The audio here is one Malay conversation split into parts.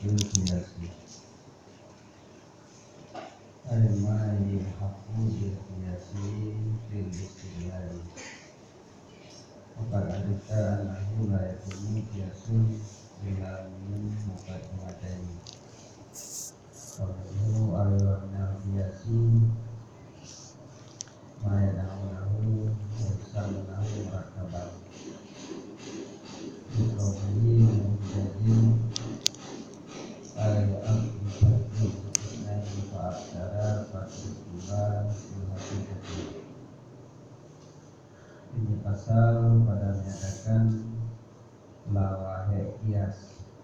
bil qiyasi alma yahqu bil qiyasi bil istidlal maka adita annahu la yakunu qiyasun bila min muqaddimatain qawluhu alwana qiyasi ma yad'unahu wa yusammunahu murakkaban biqawlihi mujadin ayat isnani fa'aktara fa'aktara fa'aktara. Ini pasal pada menyatakan lawahe qiyas.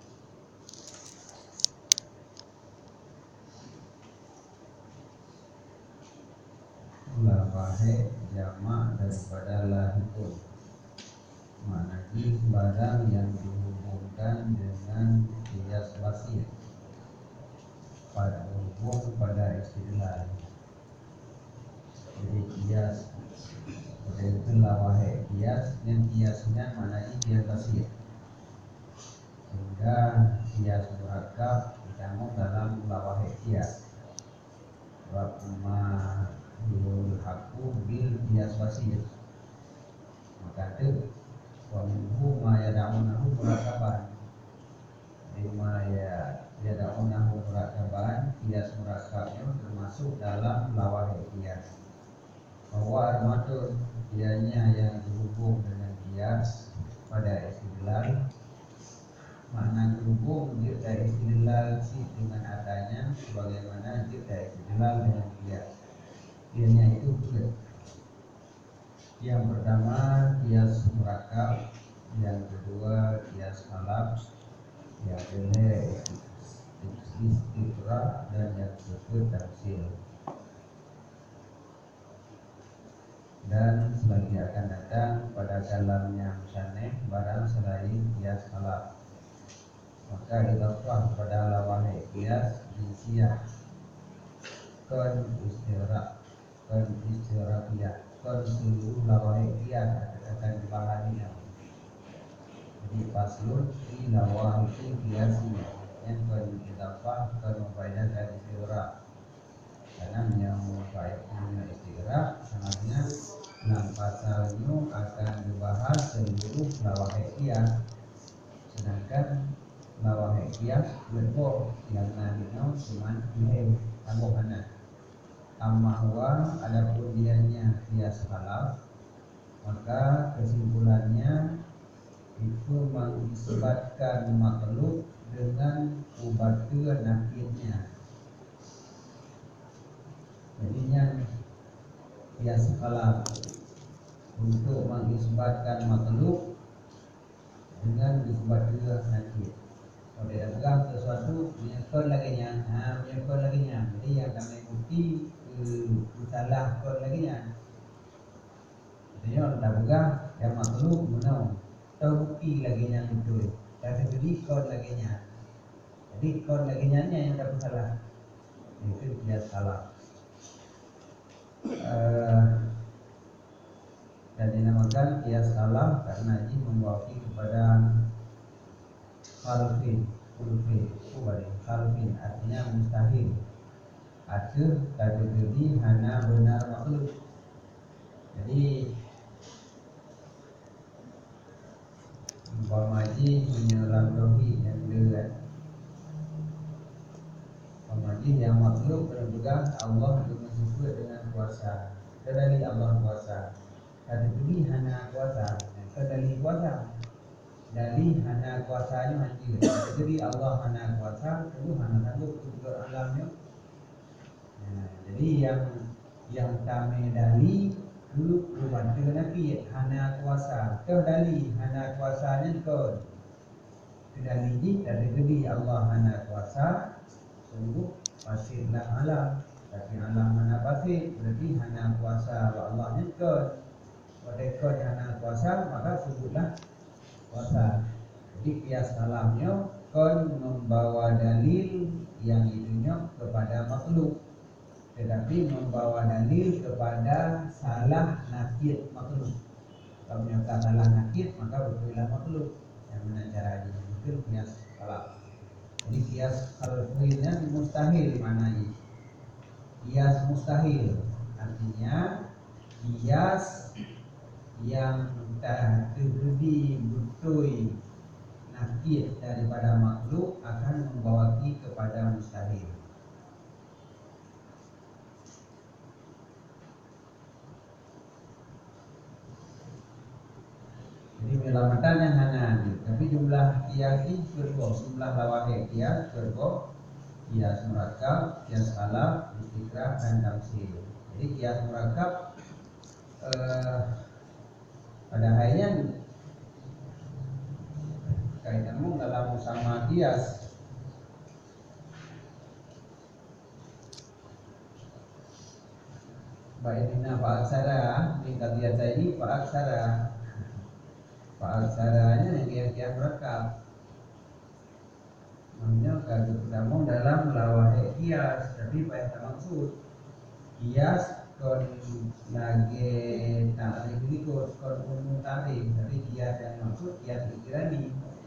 Lawahe jamak daripada lahikun, maknanya barang yang dihubungkan dengan qiyas wasiyah pada hubung pada istidlal. Jadi qiyas itu lawahe qiyas, dan qiyasnya maknanya qiyas wasiyah, sehingga qiyas murakkab dicampur dalam lawahe qiyas. Wa ma yulhaqu bil qiyas wasiyah, maka itu wa minhu ma yad'unahu murakkaban. Lima yad'unahu murakkaban, qiyas murakkabnya termasuk dalam lawahe qiyas. Bahwa armatun ianya yang dihubung dengan qiyas pada istidlal, makna hubung jika istidlal si dengan adanya sebagaimana jika istidlal dengan qiyas. Ianya itu dua. Yang pertama qiyas murakkab, yang kedua qiyas khalaf, yang kedua istidrak, dan yang ketiga tafsil. Dan selanjutnya akan datang pada kalamnya musannif barang selain qiyas khalaf, maka idhafah pada lawahe qiyas jinsiyah kon istidrak, kon istidrakiyah, kon seluruh lawahe qiyas akan dipahami. Jadi faslun fi lawahi qiyasiyah yang kon idhafah kon memfaedakan istidrak, karena yang memfaedakan istidrak sangatnya dalam pasalnya akan dibahas seluruh lawahe qiyas, sedangkan lawahe qiyas lebih yang namanya cuman ilmu tambahan. Amma huwa adapun dianya qiyas khalaf, maka kesimpulannya itu mengisbatkan makhluk dengan ubatu nakirnya. Jadinya qiyas khalaf untuk mengisbatkan makhluk dengan isbat nakir. Kalau dia pegang sesuatu menyekol laginya, menyekol laginya. Jadi yang kami bukti salah kol laginya. Jadi orang dah pegang yang makhluk menau tahu bukti laginya betul. Tapi beli kol laginya. Jadi kol laginya yang dah salah. Itu qiyas khalaf. Dan dinamakan qiyas khalaf karena ini membawakan kepada khalfin, khalfin artinya mustahil. Atau kategori hana benar makhluk. Jadi umpamaji menyerangdohi yang dekat, umpamaji yang makhluk berpegang Allah untuk sesuai dengan kuasa. Kedali Allah kuasa. Kategori hana kuasa, kedali kuasa. Dari hana kuasanya hancur. Jadi Allah hana kuasa, itu hana sanggup untuk alamnya. Jadi yang kami dali itu membantu nabi hana kuasa. Kedali hana kuasanya kau. Kedali ini dari gedi Allah hana kuasa, sungguh pasirlah alam. Tapi alam hana pasir, berarti hana kuasa Allahnya kau. Pada hana kuasa maka sebutlah kuasa. Jadi qiyas kalamnya kon membawa dalil yang itunya kepada makhluk, tetapi membawa dalil kepada salah nakir makhluk. Kalau menyatakan salah nakir maka betullah makhluk. Yang mana caranya? Itu qiyas kalam. Jadi kias khalfiynya mustahil maknanya. Kias mustahil artinya kias yang terjadi betul nakid daripada makhluk akan membawa kepada mustahil. Jadi melamatannya hanya tapi jumlah kias ini berbo, jumlah lawahe kias berbo, kias murakab, kias alaf, istiqrah dan tamsil. Jadi kias murakab pada akhirnya kaitanmu dalam sama kias. Baiknya Pak Aksara, tingkat biasa ini Pak Aksara. Pak Aksaranya yang kias-kias murakab. Namanya kalau ketemu dalam lawahe kias, tapi Pak yang maksud kias kon lagi tarik ikut kon umum tarik, tapi kias yang maksud kias ikirani.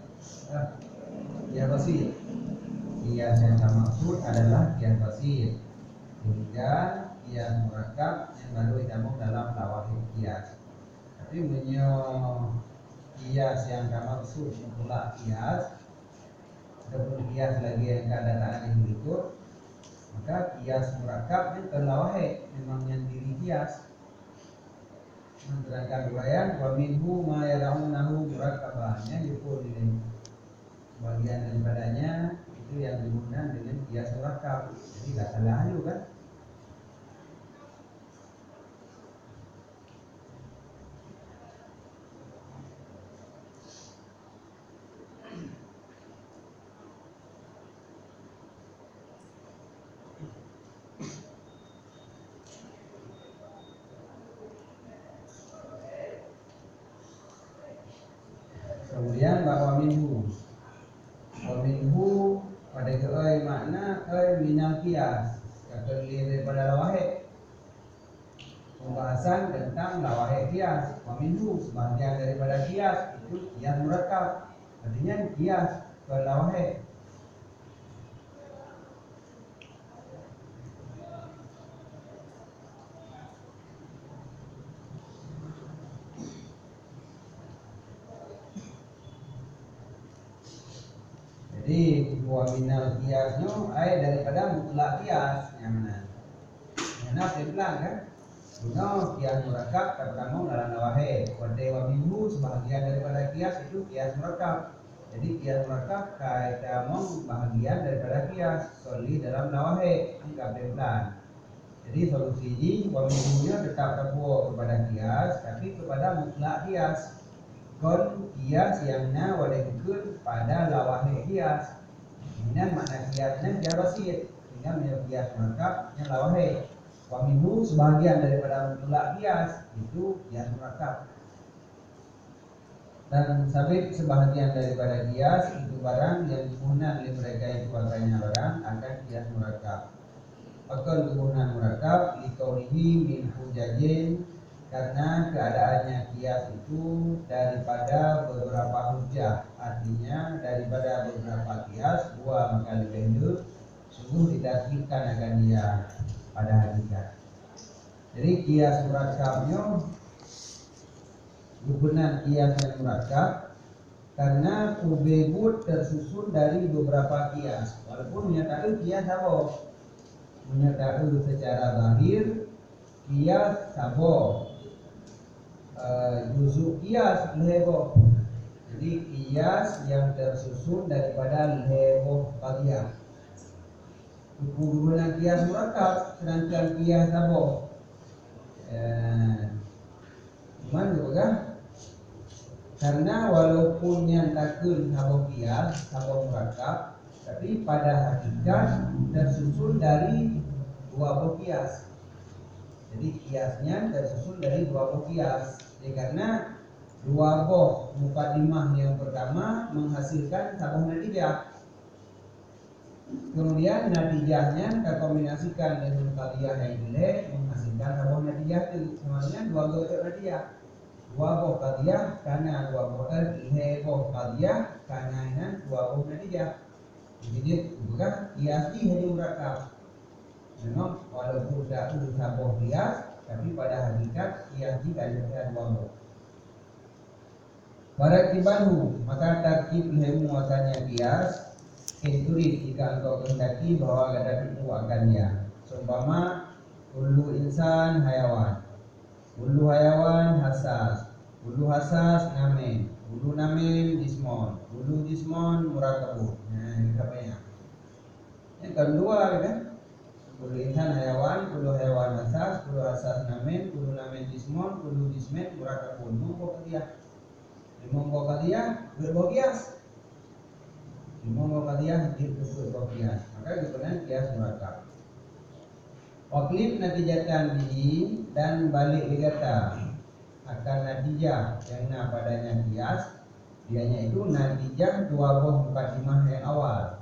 Kias basit. Kias yang maksud adalah kias basit. Hingga kias murakab yang baru ditambah dalam lawahe kias. Tapi menyo kias yang maksud pula kias ataupun kias lagi yang keadaan yang berikut, maka kias murakab yang terlawahe memang yang diri kias. Menerangkan uraian wa minhu ma yaraunahu murakkabannya dipun ini bagian daripadanya itu yang digunakan dengan kias murakab. Jadi tidak salah juga kan. Kemudian bahwa minhu pada keoi makna minal kias terlihat daripada lawahe. Pembahasan tentang lawahe kias. Wa minhu sebagian daripada kias itu kias murakab. Artinya kias lawahe. Jadi wa minal kiasnya daripada mutlak kias yang mana? Yang pelan kan? Guna kias murakab terkandung dalam lawahe. Pada wa minhu sebahagian daripada kias itu kias murakab. Jadi kias murakab kaitamong bahagian daripada kias soli dalam lawahe enggak pelan. Jadi solusi ini wa minhunya tetap terbuat kepada kias tapi kepada mutlak kias. Kon kias yang na wadikun pada lawahe kias. Ini makna kiasnya kias basit. Sehingga menjadi kias murakab yang lawahe. Wa minhu sebagian daripada mutlak kias itu kias murakab. Dan sabit sebahagian daripada kias itu barang yang digunakan oleh mereka itu pakainya barang akan kias murakab. Akan kegunaan murakab likaulihi min hujajin karena keadaannya kias itu daripada beberapa hujah, artinya daripada beberapa kias dua maka lebih sungguh ditakdirkan akan dia pada hakikat. Jadi kias murakabnya gugunan kias yang murakab karena kubebut tersusun dari beberapa kias, walaupun menyatakan kias apa? Menyatakan secara zahir kias sabo juzuk kias lebo. Jadi kias yang tersusun daripada lebo qadiyah. Gugunan kias murakab sedangkan kias sabo cuman juga karena walaupun yang takun sabo kias sabo murakab tapi pada hakikat tersusun dari dua buah kias. Jadi kiasnya tersusun dari dua buah kias. Karena dua buah mukadimah yang pertama menghasilkan satu natijah. Kemudian natijahnya terkombinasikan dengan qadiyah yang jelek menghasilkan satu natijah itu. Semuanya dua buah natijah. Dua buah qadiyah karena dua buah qadiyah karena dua buah natijah. Jadi bukan kias di hadi murakab. Memang walaupun dah itu saboh kias, tapi pada hakikat kias di kalian dua. Barakibanhu, maka tarkib ilmu akannya kias. Intuit jika engkau kehendaki bahwa ada itu akannya. Seumpama kullu insan hayawan, kullu hayawan hasas, kullu hasas namen, kullu namen jismon, kullu jismon murakabun. Nah, ini apa? Yang kedua kan, kullu insan hayawan, kullu hayawan hasas, kullu hasas namen, kullu namen jismon, kullu jismen murakabun. Mongko dia berbogias. Mongko dia berbogias. Maka kebenaran kias murakab. Waklib natijatan bihi, dan balik dikata akan natijah yang padanya kias, dianya itu natijah dua buah mukadimah yang awal.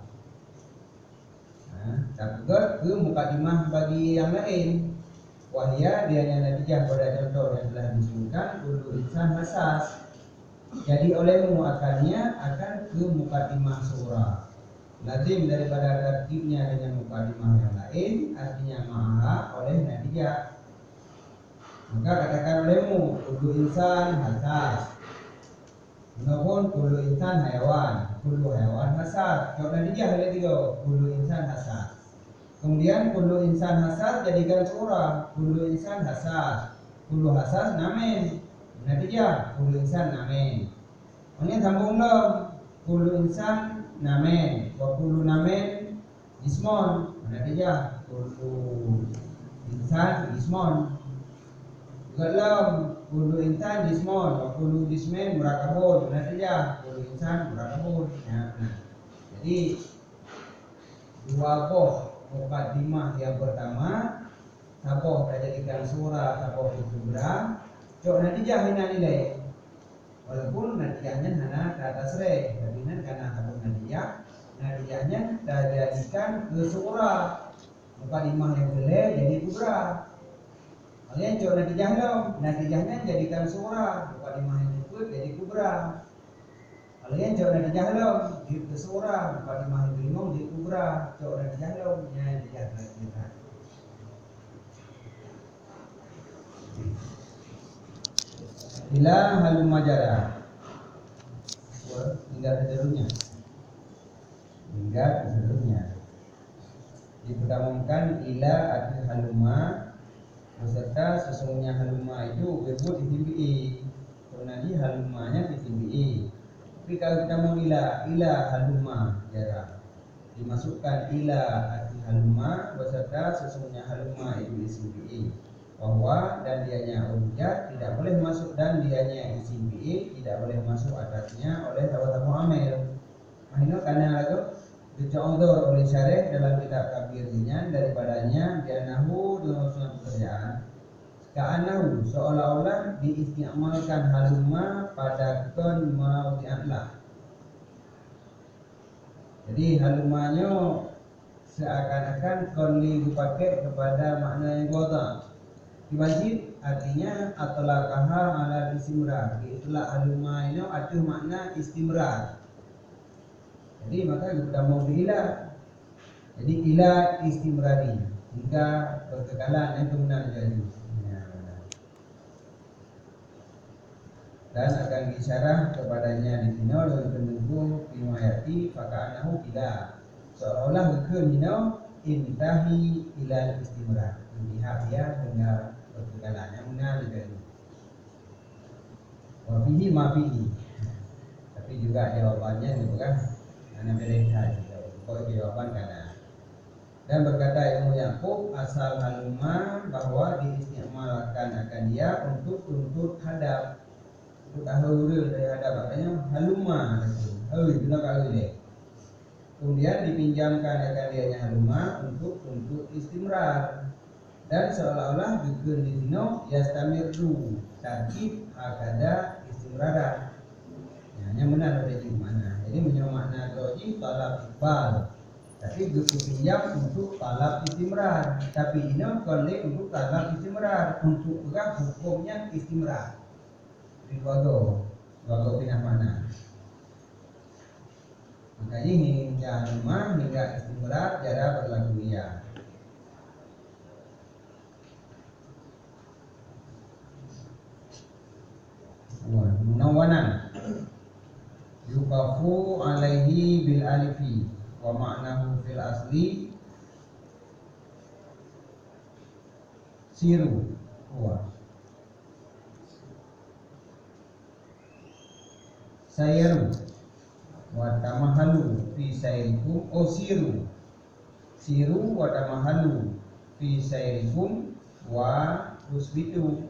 Takut ke mukadimah bagi yang lain. Wahya dianya natijah pada contoh yang telah disebutkan kullu insan hasas. Jadi olehmu akannya akan ke mukadimah surah. Lazim daripada tertibnya dengan mukadimah yang lain, artinya maha oleh natijah. Maka katakan olehmu kullu insan hasas. Menopun kullu insan hayawan, kullu hayawan hasas. Kalau natijah oleh tiga kullu insan hasas. Kemudian kullu insan hasas jadikan surah, kullu insan hasas, kullu hasas namen. Natijah kullu insan namen. Ini sambung dong. Kullu insan namen, wa kullu namen ismon. Natijah kullu insan ismon. Galam kullu insan ismon, wa kullu ismen murakabun. Natijah kullu insan murakabun. Nah, jadi dua boh mukadimah yang pertama saboh dijadikan surah, saboh kubra. Cok natijah hina nilai. Walaupun natijahnya hanya ke atas re, tapi karena saboh natijahnya dijadikan ke surah. Mukadimah yang gede jadi kubra. Kalian cok natijah dong. Natijahnya jadikan surah, mukadimah yang ikut jadi kubra. Kalian cok natijah dong, di surah, mukadimah yang bingung di kubra. Cok natijah dong, ya natijah kita. Ila halum majara. Hingga seterusnya. Dipertemukan ila arti haluma beserta sesungguhnya haluma itu berbut di timbi. Karena di halumanya di timbi. Tapi kalau kita mau ila haluma jarang. Dimasukkan ila arti haluma beserta sesungguhnya haluma itu isim fi'il. Bahwa dan dianya objek tidak boleh masuk dan dianya isim fi'il tidak boleh masuk atasnya oleh tawatab mu'amil. Ini karena itu dicontoh oleh syarih dalam kitab kabir ringan daripadanya bianahu dengan sunnah pekerjaan ka'anahu seolah-olah diistiamalkan haluma pada kon maudi'atlah. Jadi halumanya seakan-akan kon dipakai kepada makna yang wada. Wajib artinya atlaqaha ala istimrar. Itulah haluma ini atuh makna istimrar. Jadi maka kita mau ila. Jadi ila istimrari hingga berkekalan itu benar jadi. Ya, benar. Dan akan disyarah kepadanya di sini oleh penunggu riwayati faka'anahu ila. Seolah-olah hukum intahi ila istimrar. Lihat ya hingga berkekalan yang benar jadi. Wafihi mafihi. Tapi juga jawabannya itu kan karena mereka kalau jawaban karena dan berkata Ilmu Yaqub asal haluma bahwa diistimalkan akan dia untuk tuntut hadap untuk tahurul dari hadap maknanya haluma itu kalau deh. Kemudian dipinjamkan akan dianya haluma untuk tuntut istimrar dan seolah-olah bikin di sini yastamirru tarkib akada istimraran. Yang benar ada di mana? Jadi punya makna roji talab iqbal. Tapi buku pinjam untuk talab istimrar. Tapi ini kali untuk talab istimrar. Untuk juga hukumnya istimrar. Di wago pindah mana? Maka ini ya haluma hingga istimrar jara berlaku ia. Munawanan yukafu alaihi bil alifi wa ma'nahu fil asli siru huwa sayaru wa tamahalu fi sayrikum siru wa tamahalu fi sayrikum wa tusbitu.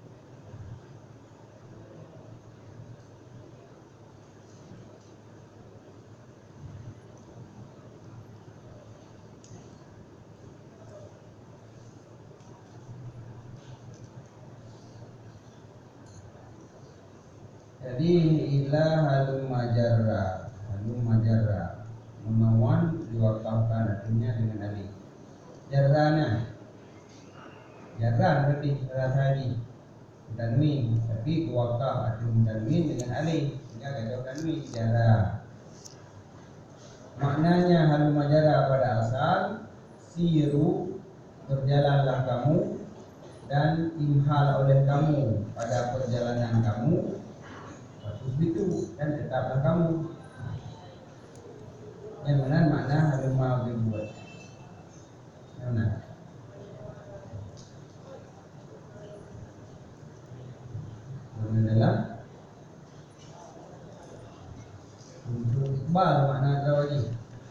Jadi ilah halum majarra menawan diwakafkan artinya dengan alif. Jarrana jarran berarti rasani tanwin, tapi wakaf artinya tanwin dengan alif sehingga ada tanwin jarra. Maknanya halum majarra pada asal siru berjalanlah kamu dan imhal oleh kamu pada perjalanan kamu. Itu dan tetaplah kamu. Yang mana makna haluma dibuat. Yang mana? Yang adalah untuk iqbal makna ada lagi.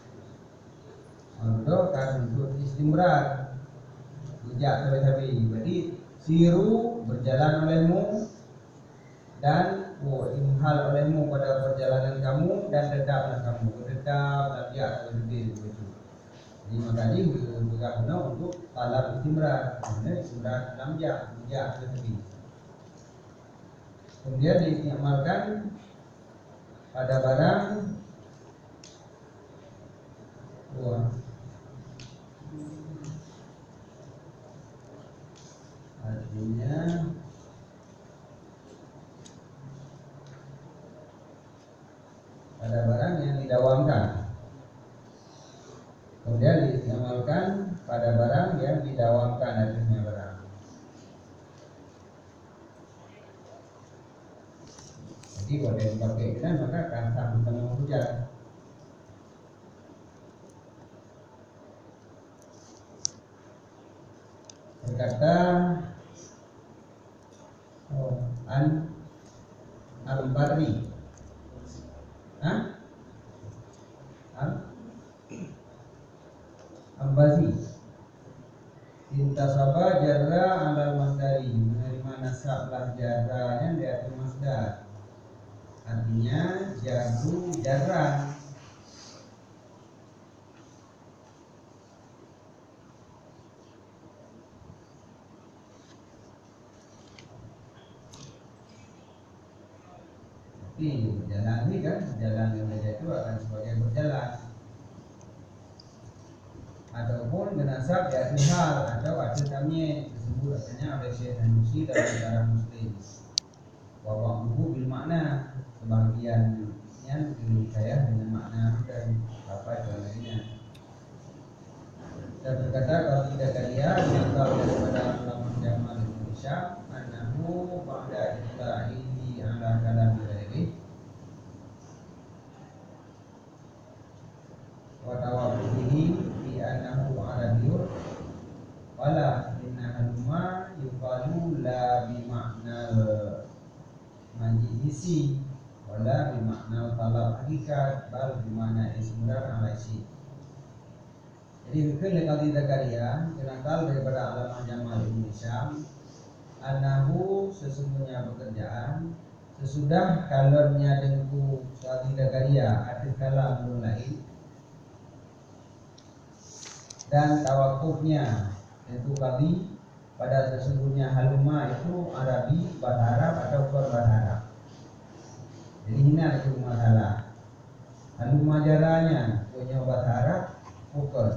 Untuk kan untuk istimrar. Tidak terus-habis. Berarti siru berjalan olehmu dan imhal olehmu pada perjalanan kamu dan tetaplah kamu tetap atau lebih begitu. Jadi makanya berguna untuk talab istimrar, istimrar lamjak lebih. Kemudian diistimalkan pada barang artinya pada barang yang didawamkan. Kemudian diamalkan pada barang yang didawamkan artinya barang. Jadi kalau yang dipakai kan maka kata tentang hujan. Berkata al-bari Ambazi intasaba jarra alal masdari, menerima nasablah jarranya di atas masdar, artinya jarru jarran. Tapi berjalan ini kan jalan yang itu akan sebagai berjalan. Ataupun menasab ya hal atau ada tamyiz disebut artinya oleh Syekh Hanusi dalam Syarah Muslim. Wa ba'dahu bil makna, sebagiannya dihikayat dengan makna dan apa contohnya. Dan berkata kalau tidak kalian maka daripada ulama Jamal Indonesia anahu ba'da islahihi ala kalam ghairi wa tawafuhi anahu arabiyyun wala inna haluma yuqalu la bi ma'nal majlisi wala bi ma'nal talab hakikat bal bi ma'na ismrar alaisi. Jadi fikir kali Zakaria kenakal daripada alam Jamal Indonesia anahu sesungguhnya pekerjaan sesudah kalonnya dengku kali Zakaria arti kalam mulai dan tawakufnya itu kali pada sesungguhnya haluma itu Arabi bahasa Arab atau bahasa Arab. Jadi ini ada masalah. Haluma jaranya punya bahasa Arab bukan.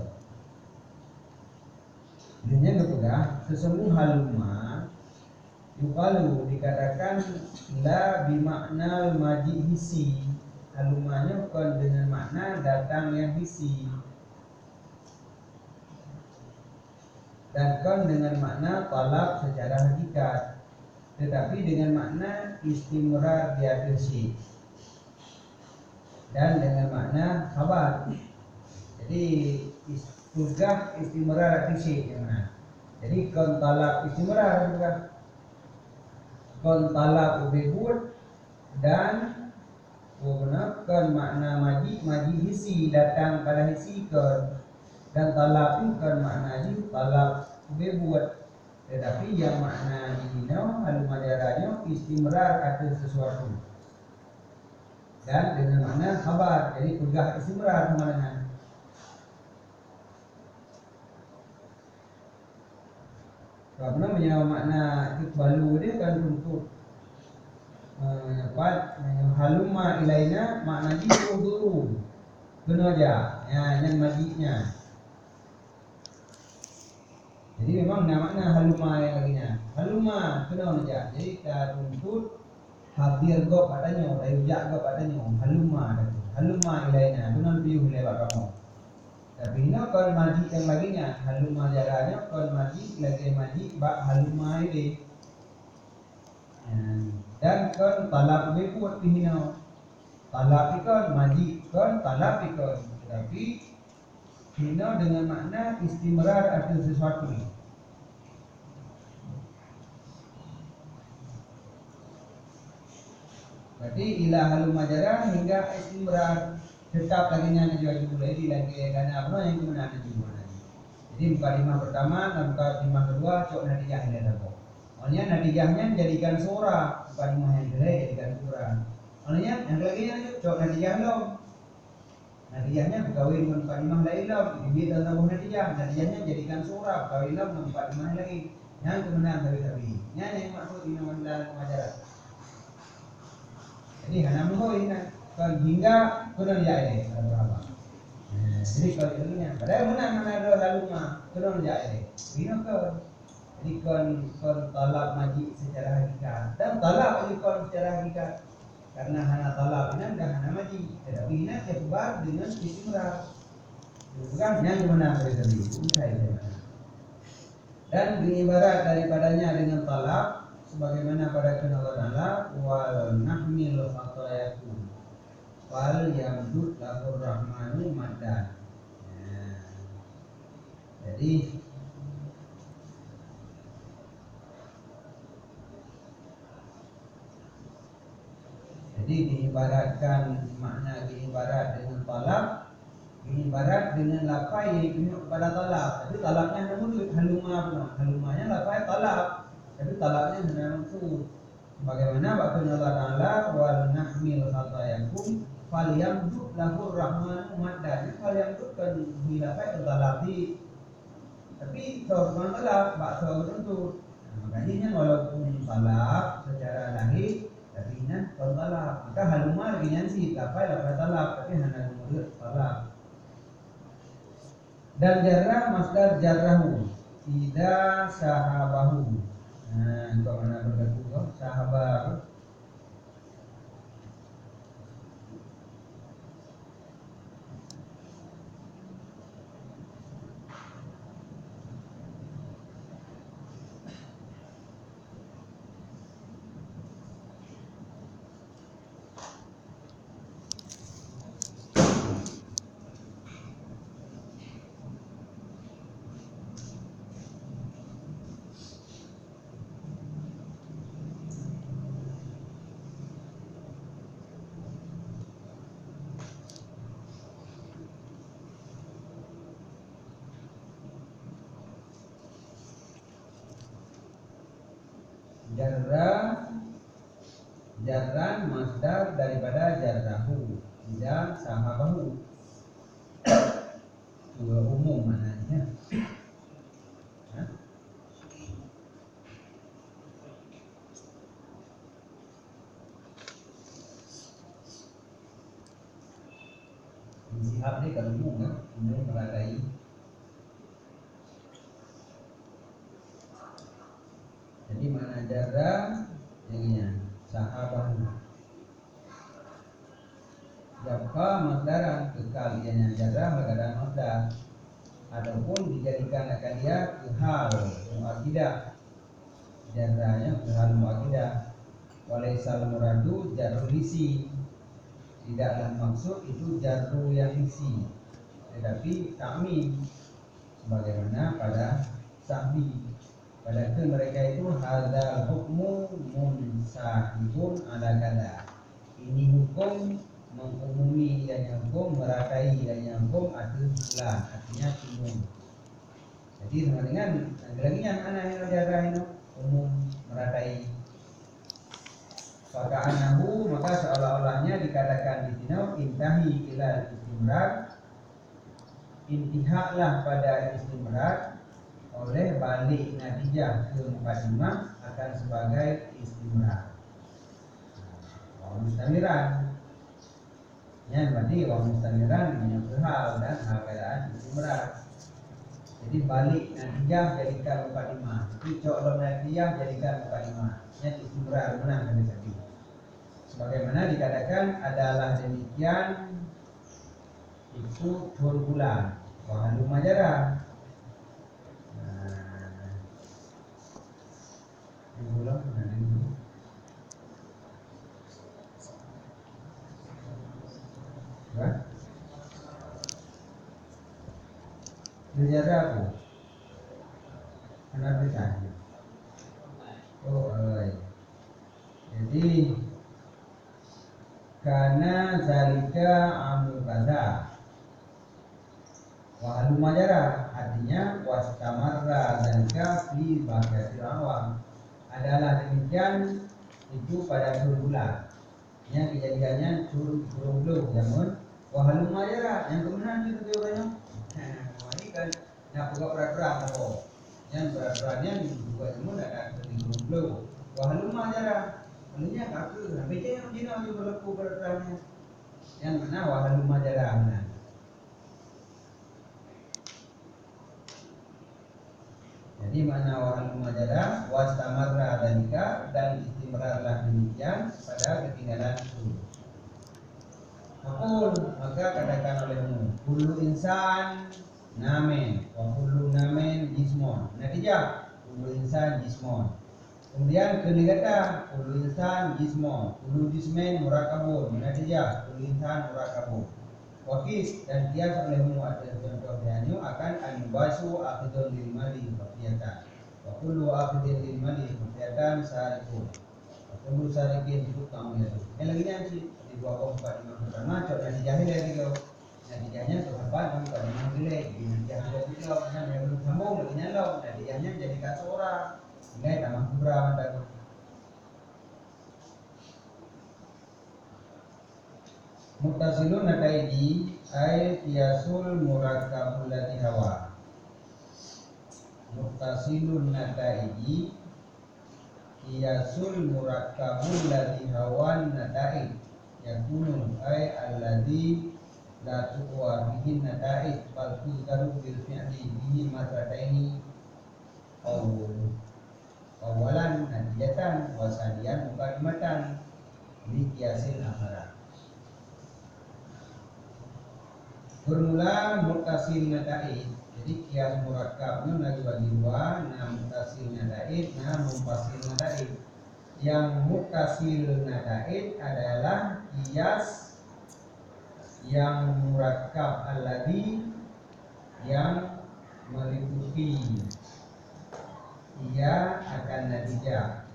Ini juga sesungguh haluma yukalu dikatakan la bimaknal majihisi halumanya kon dengan makna datang yang hissi, dan kon dengan makna talab secara hakikat, tetapi dengan makna istimrar di akhir syai, dan dengan makna khabar. Jadi tugas istimrar akhir syai gimana? Jadi kon talab istimrar juga, kon talab ubebut, dan menggunakan makna maji hisi datang pada hisi kon, dan talab itu kan makna ji talab buat, tetapi yang makna ini halu majaranya istimrar atas sesuatu, dan dengan makna khabar. Jadi pegang istimrar sama dengan karena menyawa makna ikbalu dia kan untuk halumma ilaina makna ji dulu benar aja ya, yang majinya. Jadi memang namanya halumma yang laginya halumma benar aja. Jadi kita tuntut hadir go padanya, rayujak go padanya, halumma ilaina benar piuh lewat kamu. Tapi ini kon maji yang laginya halumma jaranya kon maji lagi maji bak halumma ini. Dan kon talab buat pihino, talab ikon maji kon talab ikon, tapi hino dengan makna istimrar atas sesuatu. Berarti ilah halu majara hingga istimrar tetap lagi nyana jual mulai di lagi karena apa yang gimana jual. Jadi mukadimah pertama dan mukadimah kedua cok natijah ini ada kok. Maknanya natijahnya jadikan surah, mukadimah yang kedua jadikan surah. Maknanya yang lainnya cok natijah lo. Natijahnya berkawin dengan mukadimah lain lo. Ini dalam natijah, natijahnya jadikan surah, berkawin lo dengan mukadimah lagi. Yang kemenangan tapi yang maksud ini mendalam majalah. Jadi hanya mohon kalau hingga kurang jaya berapa. Jadi kalau ini padahal mana ada haluma kurang jaya. Ini kan jadi kon talab maji secara hakikat dan talab kon secara hakikat karena hanya talab ini dan hanya maji. Tetapi ini kebar dengan istimrar. Bukan yang mana tadi dan diibarat daripadanya dengan talab sebagaimana pada firman Allah Ta'ala wal nahmil khatayakum wal yamdud lahur rahmanu madan. Jadi diibaratkan makna diibarat dengan talab, diibarat dengan lafai yang ditunjuk kepada talab. Tapi talabnya namun halumanya lafai talab, tapi talabnya benar itu. Bagaimana waktu Allah Ta'ala wal nahmil khatayakum fal yamdud lahur rahmanu madan. Fal yamdud kan dilafai talabdi, tapi seorang talab bakso tertentu. Makanya walaupun talab secara lahir tapi ini talab, maka halumah begini sih lafai talab, tapi hanya murid talab. Dan jarrah masdar jarrahu idza sahabahu. Nah, kok mana berlaku kok sahabat. Jarran masdar daripada jarrahu dan sahabahu. Dua umum mananya. Sihab ni kalau umum kan, umum meradai. Jadi mana jarra yang ini sahabahu. Yabqa masdaran, kekal ianya jarrah keadaan masdar, ataupun dijadikan akan dia ke hal muakkidah, jarrahnya ke hal muakkidah. Walaisal muradu jarrul isi, tidaklah maksud itu jarru yang isi, tetapi takmim, sebagaimana pada sahbi. Pada itu mereka itu hadzal hukmu munsahibun ala kada, ini hukum mengumumi dan hukum meratai dan hukum atulah, artinya umum. Jadi sama dengan gelangian anak yang jarrah itu umum meratai. Faka'anahu, maka seolah-olahnya dikatakan di sini intahi ila istimrar, intihaklah pada istimrar oleh balik natijah ke mukadimah akan sebagai istimrar. Wa mustamiran, ya berarti wa mustamiran menyebut hal dan hal keadaan istimrar. Jadi balik natijah jadikan mukadimah, jadi co'lom natijah jadikan mukadimah, ya istimrar menang dari tadi. Sebagaimana dikatakan adalah demikian itu tur bulan wahalu majara. Bulan mana ini? Ya? Majara apa? Kenapa tadi? Oh, jadi karena zalika amru kaza wa halu majara, artinya wastamarra zalika fi baqiyatil awam, adalah demikian itu pada bulan yang kejadiannya turun namun wa halu majara yang kemudian itu jawabannya. Nah, ini kan nak buka peraturan apa yang peraturannya juga semua ada turun wa halu majara. Maksudnya kata, baca yang Cina juga berlaku peraturannya. Yang mana wahalu majalah mana? Jadi mana wahalu majalah, wastamarra dalika, dan istimrarlah demikian pada ketinggalan itu. Maka katakan olehmu, kullu insan namen, wa kullu namen jismon. Natijah, kullu insan jismon. Kemudian kata kullu insan jismon, kullu jismen murakabun, natijah kullu insan murakabun. Wakis dan kias olehmu ada contoh dianyu akan anibasu akhidun lil mali khafiyatan. Wa kullu akhidin lil mali khafiyatan sarikun. Wa kullu sarikin itu kamu ya. Yang lagi ni sih di dua kompat lima pertama contoh natijahnya lagi kau. Natijahnya terhambat kamu pada menggilai. Natijah sudah tidak kan yang belum sambung lagi nyalok. Natijahnya jadi kasora. Nilai tambah kubra mata. Muttasilun nataiji ay qiyasul murakkabul ladzi hawa. Muttasilun nataiji qiyasul murakkabul ladzi hawan nataij yakunu ay alladzi la tuqwa bihi nataij bal tuzkaru bil fi'li bihi marrataini awalan natijatan wasanian mukadimatan li qiyasil akhara. Bermula muttasil nataid. Jadi kias murakkabnya lagi bagi dua, nah muttasil nataid, nah munfasil nataid. Yang muttasil nataid adalah kias yang murakkab alladzi yang meliputi ia akan natijah.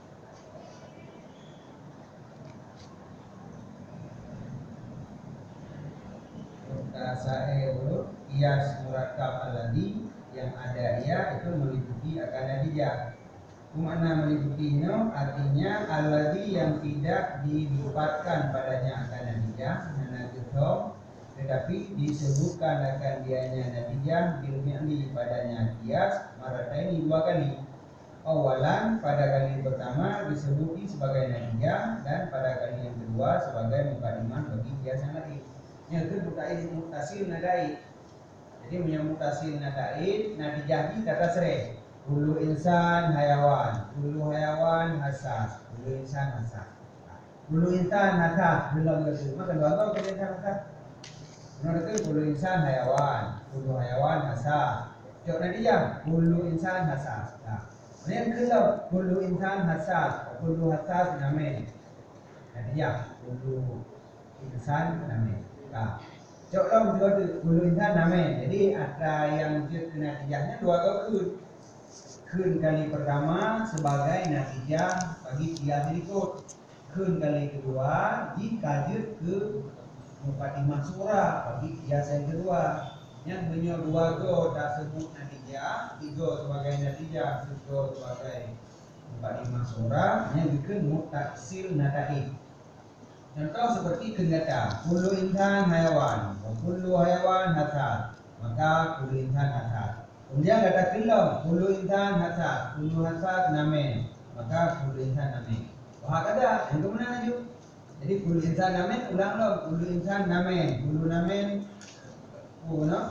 Mutasae dulu kias murakkab alladzi yang ada ia itu meliputi akan natijah. Makna meliputi ini artinya alladzi yang tidak dilibatkan padanya akan natijah, nanatidhom, tetapi disebutkan akan dianya natijah bil fi'li padanya kias marataini dua kali. Awalan pada kali pertama disebuti sebagai natijah dan pada kali yang kedua sebagai mukadimah bagi kias yang lain. Yang itu mutasil nadai. Jadi punya mutasil nadai natijah kata sere. Kullu insan hayawan, kullu hayawan hasas, kullu insan hasas. Kullu insan hasad belum gitu. Maka dua kau kullu insan hasad. Menurut itu kullu insan hayawan, kullu hayawan hasad. Cok nanti ya kullu insan hasad. Nah, ini kalau kullu insan hasad, kullu hasad namanya. Nanti ya kullu insan namanya. Nah, cok long juga kullu insan namanya. Jadi ada yang dia natijahnya dua kau kun kali pertama sebagai natijah bagi kias berikut. Kun kali kedua dikaji ke mukadimah surah bagi kias yang kedua. Yang punya dua go tak sebut natijah, tiga sebagai natijah, tiga sebagai mukadimah surah, yang bikin mutasil nataib. Contoh seperti kendata, kullu insan hayawan, kullu hayawan hasad, maka kullu insan hasad. Kemudian kata kelom, kullu insan hasad, kullu hasad namen, maka kullu insan namen. Wah kada, yang kemana laju? Jadi kullu insan namen, ulang lo, kullu insan namen, kullu namen, no?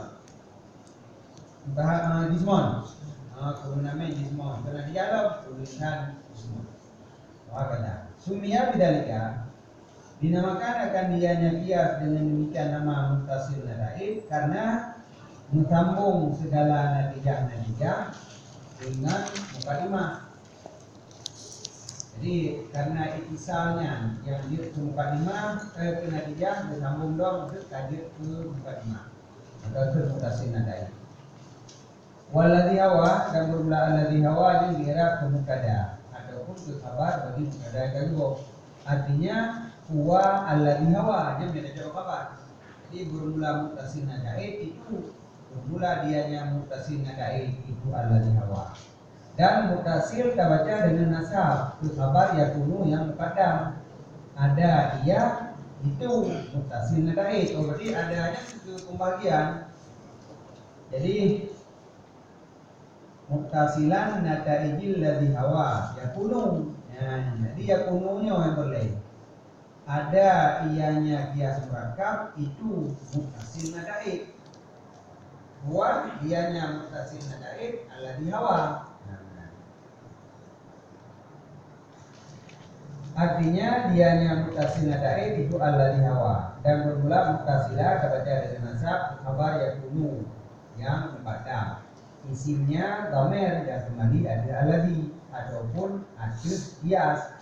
Entah jismon, kullu namen jismon. Karena dia lo, kullu insan jismon. Wah kada. Sumia bidalika. Dinamakan akan dianya kias dengan demikian nama muttasil nadaib karena menyambung segala natijah dengan mukadimah. Jadi karena itisalnya yang dia ke mukadimah ke natijah disambung dong ke kadir ke mukadimah atau ke muttasil nadaib. Waladhi hawa dan bermula aladhi hawa yang diirab ke mukada ataupun ke kabar bagi mukada yang artinya huwa alladhi hawa, dia beda jauh kabar. Jadi bermula muttasil nadaib itu bermula dianya muttasil nadaib itu alladhi hawa. Dan muttasil kita baca dengan nasab itu kabar yakunu yang muqaddam. Ada dia itu muttasil nadaib. Oh, berarti adanya itu pembagian. Jadi muttasilan nadaijil ladhi hawa yakunu. Ya, jadi yakununya yang boleh. Ada ianya kias murakab itu muttasil nadaib. Huwa ianya muttasil nadaib alladhi hawa. Artinya dianya muttasil nadaib itu alladhi hawa dan bermula muttasilah terbaca dengan nasab kabar yakunu yang muqaddam. Isimnya dhamir dan kembali ada alladhi ataupun asyus kias.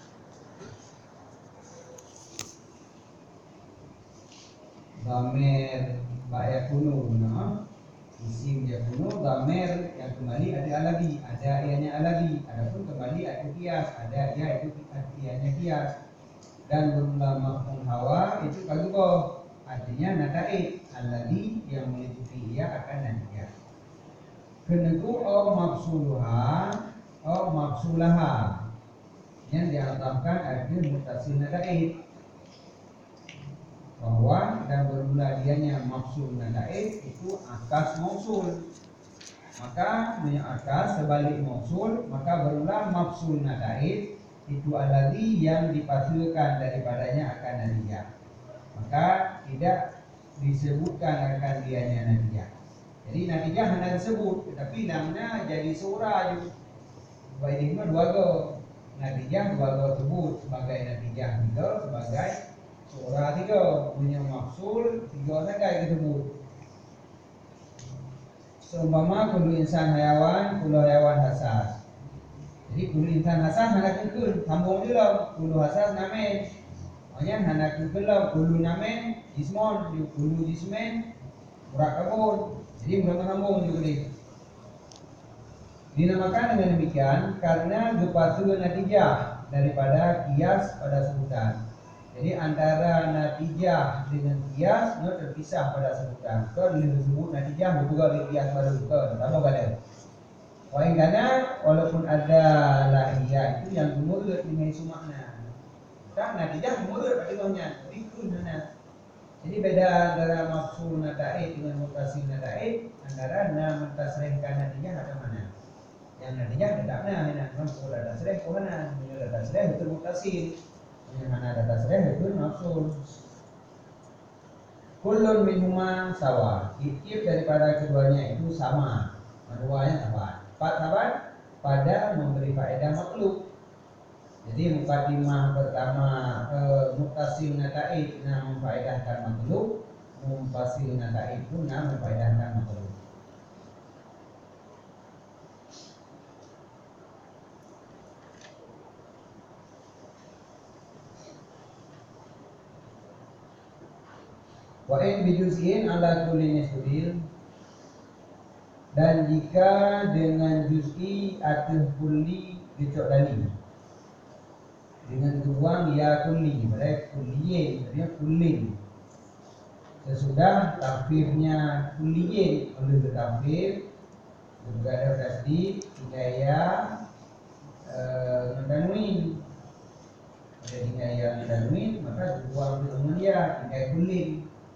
Dhamir yakunu, no? Isim yakunu, dhamir yang kembali ada alladhi, ada ianya alladhi, adapun kembali ada kias, ada ia itu ianya kias. Dan bermula maf'ul hawa itu kaguboh, artinya nadaib alladhi yang meliputi ia akan natijah. Keneku au mafsuluha au mafsulaha yang diantamkan arti muttasil nadaib, bahwa dan bermula dianya mafsul nadaib itu akas mausul. Maka punya akas sebalik mausul, maka bermula mafsul nadaib itu alladhi yang dipasilkan daripadanya akan natijah. Maka tidak disebutkan akan dianya natijah. Jadi natijah hanya disebut, tetapi namanya jadi surah juga. Baik ini dua go. Natijah dua go sebut sebagai natijah tiga sebagai surah tiga, punya mafsul tiga saja disebut. Seumpama kullu insan hayawan, kullu hayawan hasas. Jadi kullu insan hasas hendak kekul, sambung dulu kullu hasas namen. Makanya hendak kekul kullu namen jismon, kullu jismen murakabun. Jadi mudah sambung juga nih. Dinamakan dengan demikian karena gepasul natijah daripada kias pada sebutan. Jadi antara natijah dengan kias nó terpisah pada sebutan. Kalau disebut natijah juga di kias pada sebutan. Sama kada. Poin karena walaupun ada lahiyah itu yang kemudian dimai sumakna. Tak natijah kemudian pada tuhnya. Rikun mana. Jadi beda antara mafsul nadaib dengan muttasil nadaib, antara mentasrihkan natijah ada mana? Yang natijah tidaknya, mafsul ada tasrih ke mana? Yang ada tasrih itu muttasil. Yang mana ada tasrih itu mafsul. Kullun minhuma sawa. Tiap daripada keduanya itu sama. Dua-duanya sama. Sahabat pada memberi faedah makhluk. Jadi mukadimah pertama mutasil nataid memfaedahkan makhluk, mufasil nataid pun memfaedahkan makhluk. Wa in bijuz'in ala kulli nisbil, dan jika dengan juz'i atau kulli dicok dalil dengan tuang ya kulli, mereka kulliyin, artinya kullin. Sesudah tafsirnya kulliyin oleh bertafsir juga ada tasdid hidaya mendanwin, ada hidaya mendanwin, maka tuang ketemu dia hidaya kullin.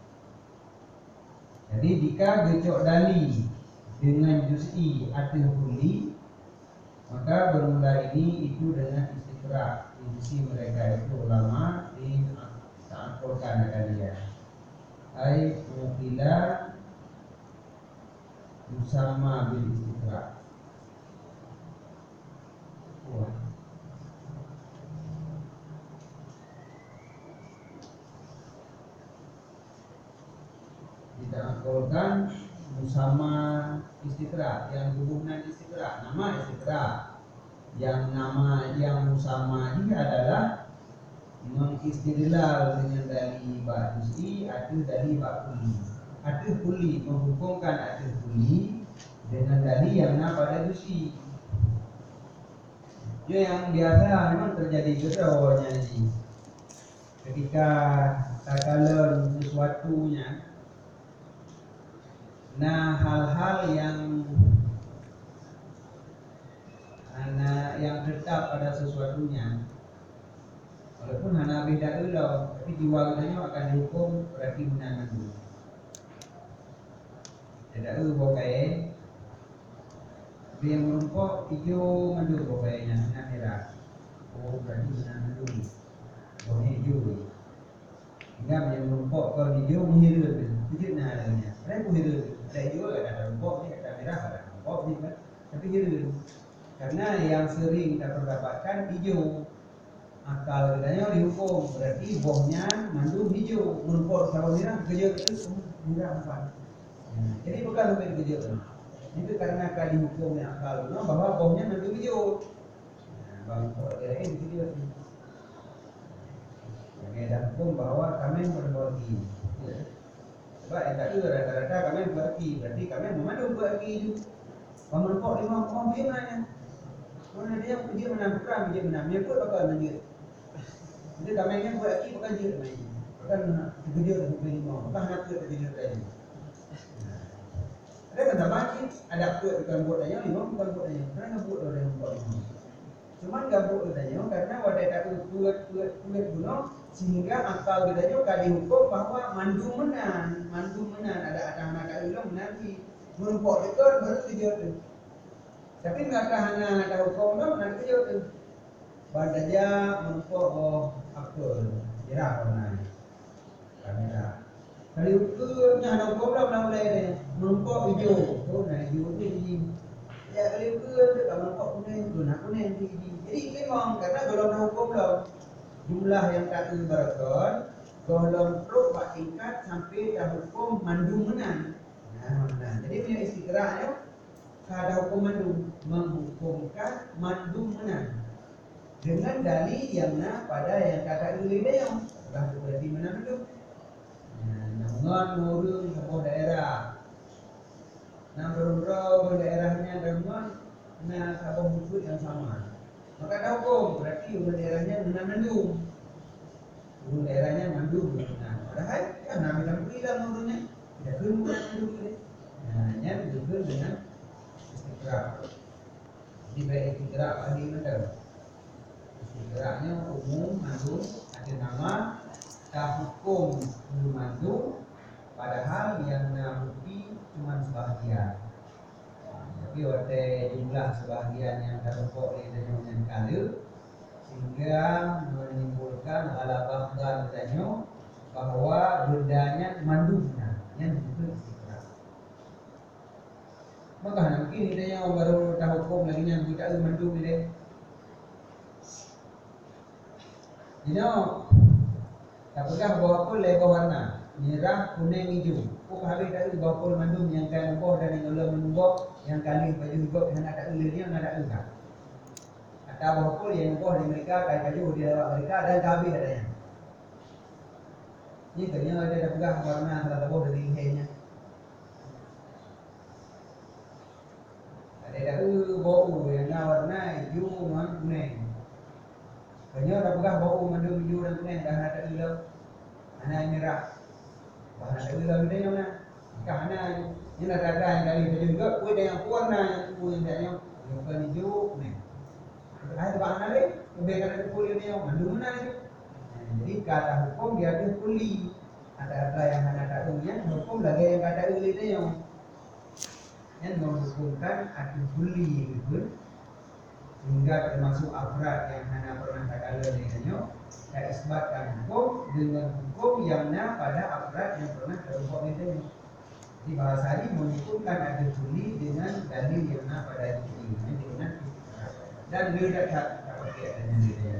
Jadi jika gecok dalil dengan juz'i atau kulli, maka bermula ini itu dengan istiqra. Fungsi mereka itu ulama ditaakulkan akan dia. Ai mukila yusama bil istiqra. Ditaakulkan bersama istiqra, yang hubungan istiqra, nama istiqra. Yang nama yang sama dia adalah mengistidlal dengan dalil ba juz'i atau dalil ba kulli. Atau kulli menghubungkan atau kulli dengan dalil yang pada juz'i. Itu yang biasa memang terjadi kedua-duanya ini. Ketika takalun sesuatunya, nah hal-hal yang tetap pada sesuatunya, walaupun hana beda ulau, tapi jiwa katanya akan dihukum berarti menangan dulu. Tidak bokai, tapi yang merumpok hijau mandu bokainya, hana merah. Oh berarti menangan dulu. Boknya hijau. Hingga yang merumpok kalau hijau menghirul, hijau nah adanya. Mereka menghirul, ada hijau ada rumpok, ini ada merah ada rumpok, ini kan, tapi hirul. Karena yang sering kita dapatkan hijau, akal katanya dihukum, berarti bohnya mandu hijau, merumpok sama merah, kejauh itu merah apa? Nah, jadi bukan hukum kejauh. Itu karena kali hukumnya akal bahwa bohnya mandu hijau. Nah, bang ini kejauh. Yang ada hukum bahwa kami berboleh. Sebab yang tadi rata-rata kami berarti kami memandu berarti itu. Merumpok lima orang dia mana? Mana dia menang perang, dia menang, dia pun bakal lanjut. Jadi kami yang buat lagi bukan dia main, bukan terkejut dengan lima, bukan nak terkejut lagi. Ada kata makin, ada kuat bukan buat aja, lima bukan buat aja, karena nggak buat orang yang buat lima. Cuman nggak buat aja, karena wadah tak kuat guna, sehingga akal kita juga dihukum bahwa mandu menang, ada anak kali menanti, merumpok dekor baru terkejut. Tapi nggak hanya ada hukum dong, nanti juga badannya merumpok akul, jerah warna kamera. Kali ukurnya ada hukum dong, mulai deh merumpok hijau, oh nah hijau ini, ya kali ukur dia merumpok kuning, kuning ini. Jadi memang karena golongan hukum dong, jumlah yang tak ibaratkan, golongan pro pak tingkat sampai dah hukum mandu menang. Nah, jadi punya istiqrahnya. Ada hukum mandu, menghukumkan mandu menang dengan dalil yang pada yang kata dulu dia yang sudah berarti menang itu. Namun nurun sebuah daerah, berurau daerahnya dengan sabah hukum yang sama, maka ada hukum berarti daerahnya menang mandu, daerahnya mandu menang. Padahal kan nabi nabi bilang nurunnya tidak belum mandu ini. Hanya betul dengan istiqra. Jadi baik istiqra tadi benar. Istiqranya umum mandu, ada nama tak hukum mandu, padahal yang nabi cuma sebahagian. Tapi ada jumlah sebahagian yang terpok di dalam kali, sehingga menimbulkan alabah dan danyo bahwa bendanya mandu yang betul istiqra. Maka mungkin dia yang baru tahu hukum lagi yang tidak mandu ini. Ini tak pegang bawah pol leba warna merah, kuning, hijau. Kok habis tak bawah pol mandum yang kan boh dan yang ulah menunggu yang kali baju hijau yang ada ulirnya yang ada juga. Ada bawah pol yang boh di mereka kayak baju di dalam mereka dan habis adanya. Ini kayaknya ada pegang warna antara boh dari lehernya. Ada bau yang warna hijau dan kuning. Kayaknya ada pegang bau mandum hijau dan kuning dan ada ulah anak merah. Bahan ada ulah gede mana? Karena ini ada yang kali baju juga, kue dengan warna yang kue yang bukan hijau kuning. Ada bahan ada, lebih karena kulit ni yang mandum mana ni? Jadi kata hukum dia ada kulit. Ada yang hanya tak umumnya, hukum lagi yang kata kulit ni yang menghukumkan ada kulit itu hingga termasuk afrad yang hanya pernah tak ada dengannya. Dan isbatkan hukum dengan hukum yang pada afrad yang pernah terhukum itu. Di bahasa ini menghukumkan ada kulit dengan dalil yang pada kulit dengan dan dia tak pakai adanya dia.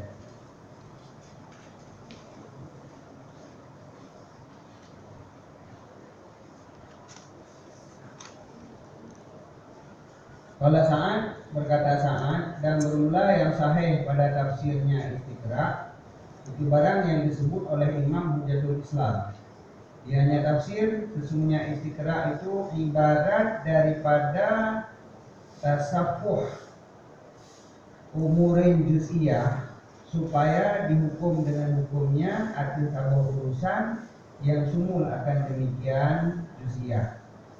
Kalau Sa'ad berkata Sa'ad dan bermula yang sahih pada tafsirnya Istiqra itu barang yang disebut oleh Imam Hujjatul Islam. Ianya tafsir sesungguhnya Istiqra itu ibarat daripada tasafuh umurin juz'iyah supaya dihukum dengan hukumnya atau sebuah urusan yang sumul akan demikian juz'iyah.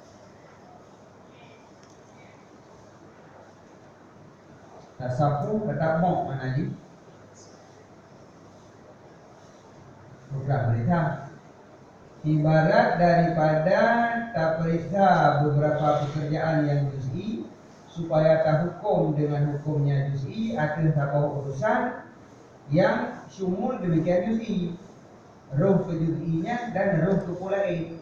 Tasafuh kata mok mana ni? Bukan berita. Ibarat daripada tak periksa beberapa pekerjaan yang juz'i supaya tak hukum dengan hukumnya juz'i atau sebuah urusan yang sumul demikian juz'i. Roh ke juz'inya dan roh ke pulain.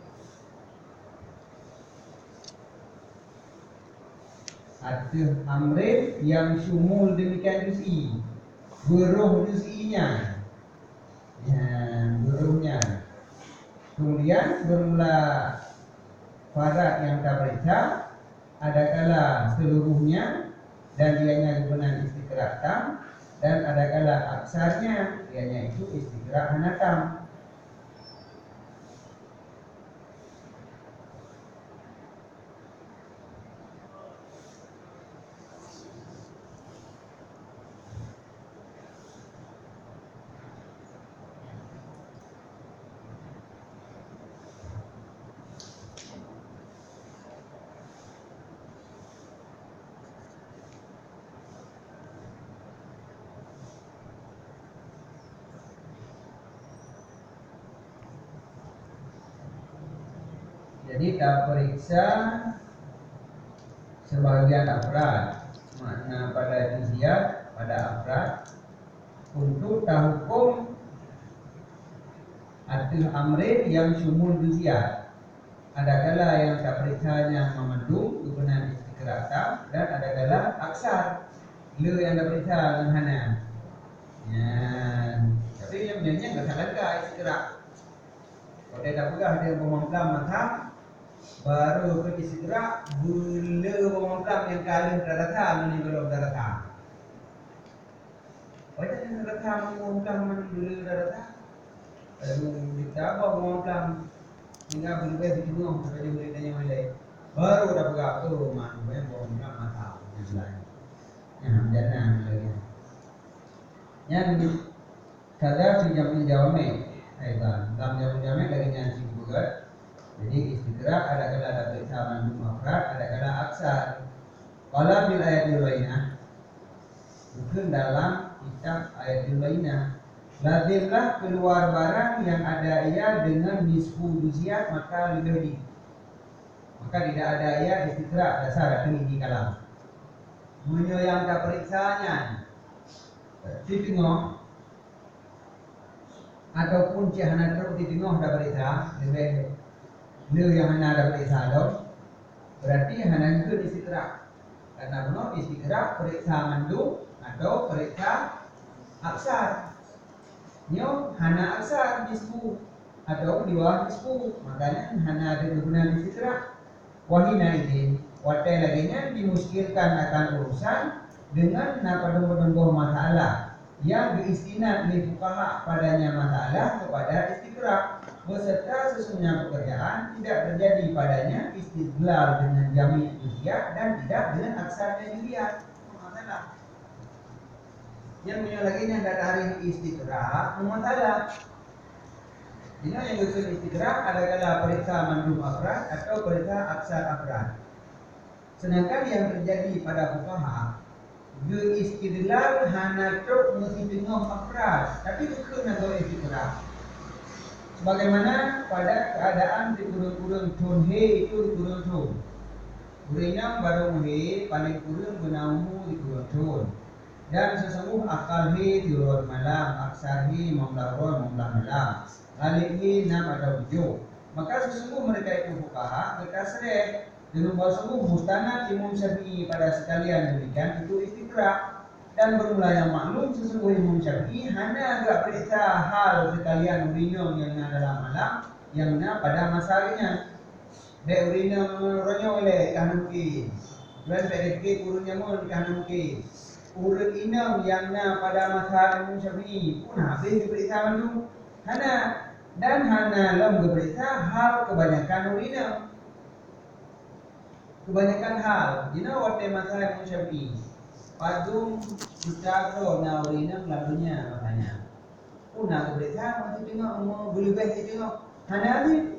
Atau amrin yang sumul demikian juz'i, beruh juz'inya, ya, beruhnya. Kemudian bermula farad yang tak periksa, ada kala seluruhnya dan dianya gunakan istiqra' tam, dan ada kala aksarnya dianya itu istiqra' hanatam. Jadi tak periksa sebagian afrad, makna pada juz'iyat pada afrad untuk hukum atau amrin yang sumul juz'iyat. Ada kala yang tak periksanya memendung kebenaran istiqra' tam, dan ada kala aksar le yang tak periksa dengan hana. Ya, tapi yang sebenarnya enggak salah istiqra'. Kalau dia tak pegah dia bermemplam mantap, baru ke istiqra' gula bermemplam yang kala daratan ni belum daratan. Baca yang daratan bermemplam gula daratan. Lalu kita apa bermemplam hingga berlebih di tengah sampai dia boleh tanya mulai. Baru dah pegah tu rumah yang bermemplam mantap yang selain. Yang jannah lagi. Yang kada pinjam jawame. Dalam jam-jamnya lagi nyanyi juga. Jadi istiqra' ada kala ada periksa mandum afrad, ada kala aksar. Qala fil ayatil bainah, bukan dalam kitab ayatil bainah. Lazimlah keluar barang yang ada ia dengan nisfu juz'iyat maka lebih di. Maka tidak ada ia istiqra' dasar atau di kalam. Munyo yang tak periksanya tengok ataupun cihana teruk di tengah dah periksa lebih le yang hana dah periksa dong, berarti hana juga istiqra'. Karena benar istiqra' periksa mandum atau periksa aksar. Nyo hana aksar nisfu atau di bawah nisfu, makanya hana ada kegunaan istiqra. Wahina ini watai laginya dimuskilkan akan urusan dengan padung-padung masalah yang diistinad li fuqaha padanya masalah kepada istiqra, beserta sesungguhnya pekerjaan tidak terjadi padanya istidlal dengan jami' usia dan tidak dengan aksarnya dilihat. Masalah yang punya lagi yang ada hari istiqra masalah. Ini yang disebut istiqra adalah periksa mandum afrad atau periksa aksar afrad. Sedangkan yang terjadi pada fuqaha istidlal hana tok mesti tengok afrad, tapi bukan nak istiqra. Sebagaimana pada keadaan di kurung-kurung tunhe itu di kurung tun. Kurang baru he paling kurung benaumu di kurung tun. Dan sesungguh akal he turun malam, aksar he memlawan malam. Alih nam ada wujud. Maka sesungguh mereka itu fuqaha berkasreh dengan bahwa sungguh mustanad Imam Syafi'i pada sekalian demikian itu istiqra. Dan bermula yang maklum sesungguh Imam Syafi'i hanya agak periksa hal sekalian urinum yang dalam malam yang pada masanya. Dek urinum menurunnya oleh kahna mungkin. Dan dek urunnya mun kahna mungkin. Urut inam yang pada masa Imam Syafi'i pun habis diperiksa dulu. Hana dan hana lam diperiksa hal kebanyakan urinum. Kebanyakan hal, what masa Imam Syafi'i. Padung kita na urinum lalunya makanya. Una diperiksa masih tengok mau boleh baik tengok. Hana ni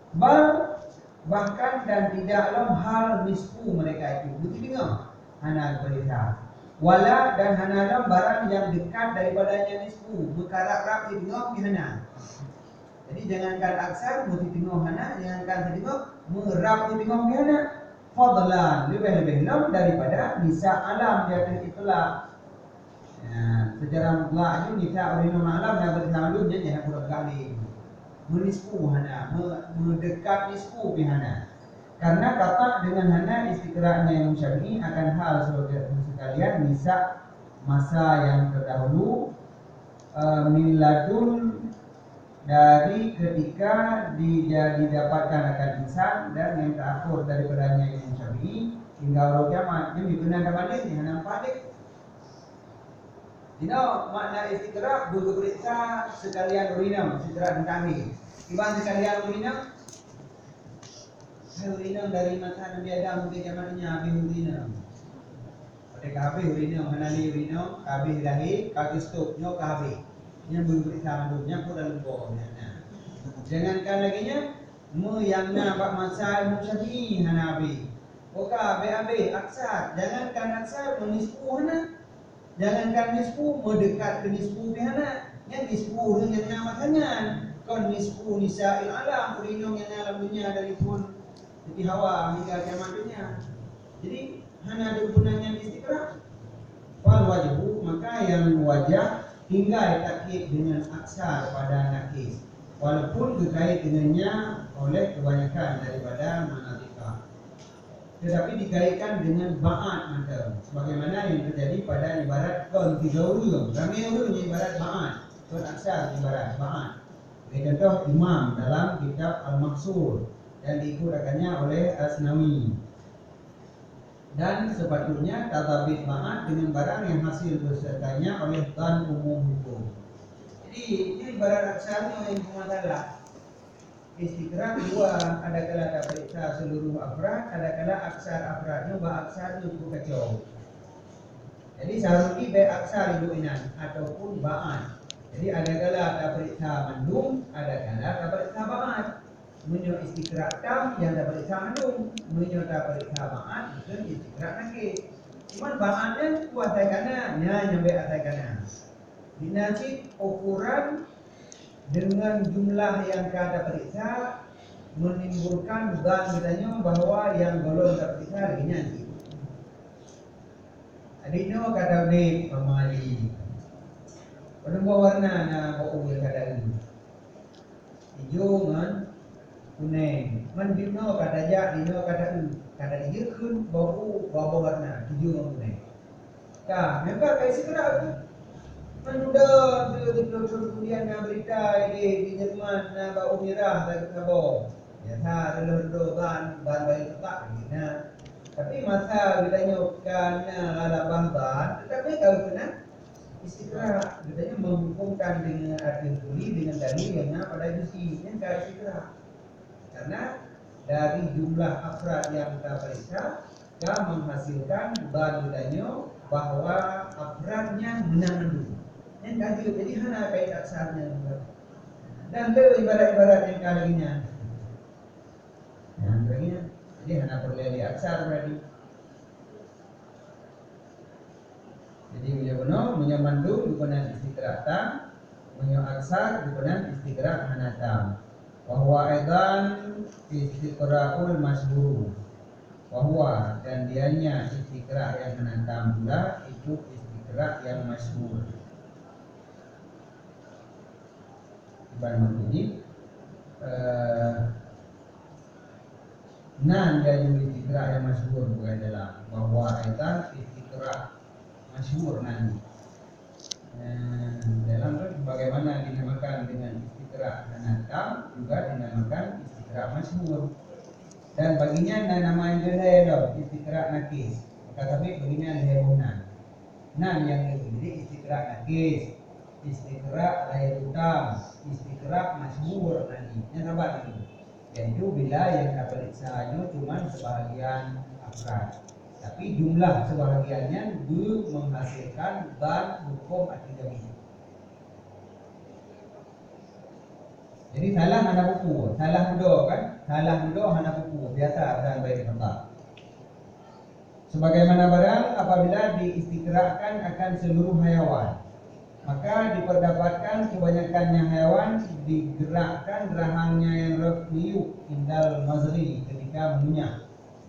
bahkan dan tidak lam hal nisfu mereka itu. Begitu tengok. Hana diperiksa. Wala dan hanalam barang yang dekat daripadanya nisfu berkarak-rak di tengok di hana. Jadi jangankan aksar mesti tengok hana, jangankan tengok merap di tengok di hana. Fadlan lebih-lebih lam daripada nisa alam di atas itulah. Secara mutlak itu nisa urinum alam yang bersamalumnya jangan kurang kali. Menisfu hana, mendekat nisfu di hana. Karena kata dengan hana istiqra'nya Imam Syafi'i akan hal sebagai sekalian nisa masa yang terdahulu min ladun dari ketika didapatkan akan insan dan yang terakhir daripadanya Imam Syafi'i hingga orang kiamat. Ini digunakan balik di hana balik. Makna istiqra' berperiksa sekalian urinum, istiqra' tentang ini. Iban sekalian urinum urinum dari masa Nabi Adam sampai zamannya habis urinum. Pada habis urinum, menali urinum, habis lahir, kaki stopnya habis. Yang berperiksa mandumnya pun dalam bawahnya. Jangankan laginya yang nampak masa Imam Syafi'i hana habis. Oka habis aksar, jangankan aksar menisfu hana. Jangankan nisfu mendekat ke nisfu hana. Yang nisfu yang namanya kon nisfu nisa'il alam, urinum yang alam dunia dari pun jadi hawa hingga kiamat dunia. Jadi hanya ada gunanya istiqra. Wal wajibu maka yang wajah hingga takkid dengan aksar pada nakis. Walaupun dikait dengannya oleh kebanyakan daripada manatika. Tetapi dikaitkan dengan ba'at mantap. Sebagaimana yang terjadi pada ibarat kon tiga urut. Ramai urut ibarat ba'at. Kon aksar ibarat ba'at. Contoh Imam dalam kitab Al-Maqsur yang diikutkannya oleh Asnawi. Dan sepatutnya tadabit ma'at dengan barang yang hasil bersertanya oleh tan umum hukum. Jadi ini ibarat aksarnya yang bermasalah. Istiqra' dua, ada kala tak periksa seluruh afrad, ada kala aksar afradnya aksarnya cukup kacau. Jadi seharusnya baik aksar iluinan ataupun ba'at. Jadi ada kala tak periksa mandum, ada kala tak periksa ba'at. Menyo istiqra' tam yang tak periksa mandum, menyo tak periksa ba'at bukan istiqra' nakis. Cuman ba'atnya kuatai kanan, nyampe atai kanan. Dinasib ukuran dengan jumlah yang kada periksa menimbulkan dan katanya bahwa yang golong tak periksa lagi nyanyi. Adino kata be pemali. Penembak warna na bau kada ini. Hijau man kuning. Man dino kata ja, dino kata kada hijau kun bau warna hijau dan kuning. Kah, memang kai segera tu. Menunda tu kemudian na berita di Jerman na bau merah tak kabo. Ya tha dulu ban bayi tetap nah. Tapi masa bilanya karena ala ban tetapi kalau kena istiqra katanya menghukumkan dengan arti tuli dengan dalil yang pada juzi yang dari istiqra. Karena dari jumlah afrad yang kita periksa kita menghasilkan badanya bahwa afradnya menang. Yang kaji jadi hana kait aksarnya dan itu ibarat-ibarat yang kalinya yang kalinya jadi hana perlu di aksar berarti jadi beliau benar punya mandum bukan istiqra tam punya aksar bukan istiqra hana tam bahwa edan istiqraul masyhur bahwa dan dianya istiqra yang hana tam pula itu istiqra yang masyhur. Ibarat ini nan dia juga istiqra yang masyhur bukan dalam bahwa aitan istiqra masyhur nan dalam itu bagaimana dinamakan dengan istiqra hanatam juga dinamakan istiqra masyhur dan baginya nama yang lain istiqra nakis tetapi baginya lehebunan nan yang jadi istiqra nakis istiqra lahir utam istiqra masyhur nanti yang apa itu yaitu bila yang periksanya cuma sebahagian afrad tapi jumlah sebahagiannya belum menghasilkan ban hukum akademik. Jadi salah hana buku salah mudah kan salah mudah hana buku biasa dan baik kata sebagaimana barang apabila diistiqrakan akan seluruh hayawan maka diperdapatkan kebanyakannya hewan digerakkan rahangnya yang meliuk indal mazri ketika mengunyah.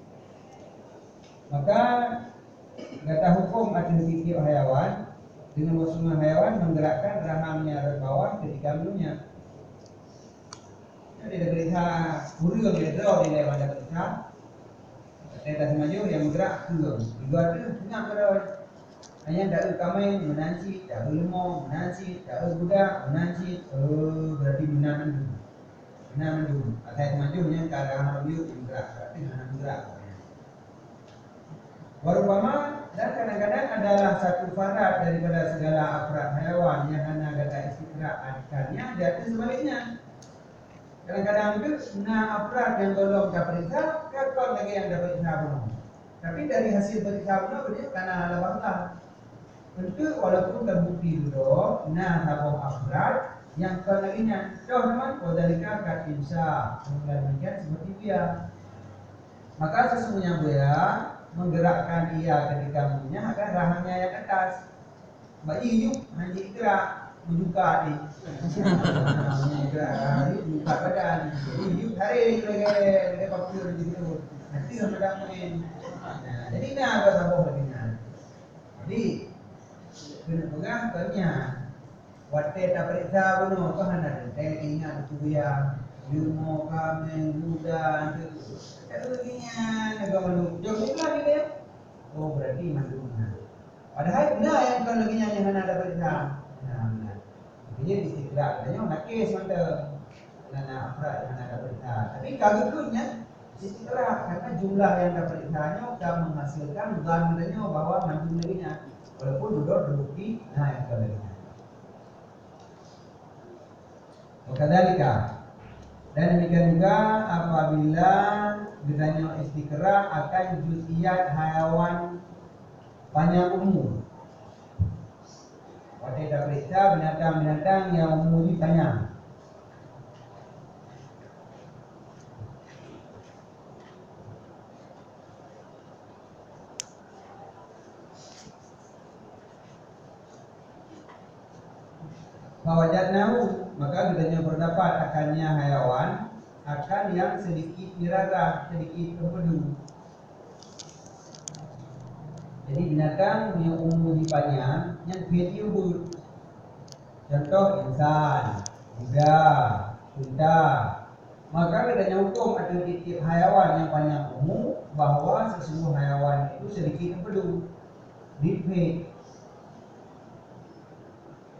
Maka kata hukum akan setiap hewan dengan semua hewan menggerakkan rahangnya ke bawah ketika mengunyah. Jadi ada berita burung beda di lewat ada berita. Ada semaju yang bergerak burung. Juga tu punya pada hanya tak kami menanci, tak lemo menanci, tak budak menanci, berarti menanam dulu. Atai majunya ke arah review bergerak, berarti menanam bergerak. Warupama dan kadang-kadang adalah satu syarat daripada segala afrad hewan yang hanya kata istiqra akannya jadi sebaliknya. Kadang-kadang itu afrad yang belum terperiksa, kekal lagi yang dapat periksa. Tapi dari hasil periksa dia karena ada bangsa. Tentu walaupun terbukti dulu, sabung afrad yang kelarinya, teman kodalika kat insya, demikian seperti dia. Maka sesungguhnya dia menggerakkan ia ketika mengunyah akan rahangnya yang atas. Mbak Iyuk hanya gerak membuka di, gerak membuka badan. Iyuk hari lagi papir gitu, nanti sudah main. Jadi ini agak sabung lagi. Jadi kena pegang tanya wate tak periksa bunuh Tuhan ada saya ingat itu dia ilmu kami muda itu katanya negara mandu jauh itu lagi dia oh berarti mandunya padahal benar yang kan lagi yang mana ada periksa benar jadi istiqra katanya nakis mantap nana afrad yang ada periksa tapi kagutnya istiqra karena jumlah yang ada periksanya akan menghasilkan gambarnya bahwa mandu laginya walaupun duduk terbukti, yang kebalikannya. Wakadhalika dan demikian juga apabila ditanya istiqra akan juz'iyat hayawan banyak umum. Waktu kita periksa binatang-binatang yang umum ditanya. Fawajadnahu maka kita berdapat akannya hayawan akan yang sedikit mirarah, sedikit empedu. Jadi binatang yang umur banyak yang kreatif. Contoh insan, kuda, unta. Maka adanya hukum atau tiap hayawan yang panjang umum bahwa sesungguhnya hayawan itu sedikit empedu. Dipit.